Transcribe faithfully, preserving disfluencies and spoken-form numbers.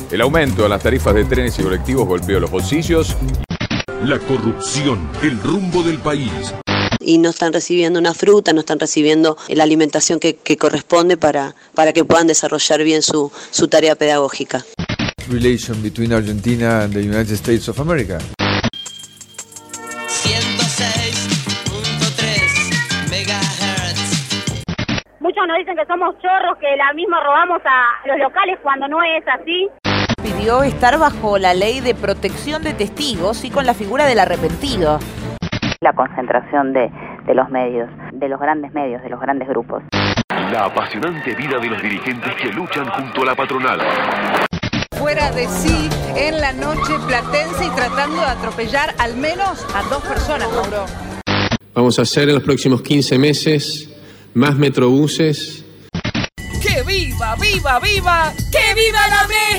El aumento de las tarifas de trenes y colectivos golpeó los bolsillos. La corrupción, el rumbo del país. Y no están recibiendo una fruta, no están recibiendo la alimentación que, que corresponde para, para que puedan desarrollar bien su, su tarea pedagógica. Relation between Argentina and the United States of America. ciento seis punto tres megahertz. Muchos nos dicen que somos chorros, que la misma robamos a los locales cuando no es así. Pidió estar bajo la ley de protección de testigos y con la figura del arrepentido. La concentración de, de los medios, de los grandes medios, de los grandes grupos. La apasionante vida de los dirigentes que luchan junto a la patronal. Fuera de sí en la noche platense y tratando de atropellar al menos a dos personas, Mauro. Vamos a hacer en los próximos quince meses más metrobuses. ¡Que viva, viva, viva! ¡Que viva la América!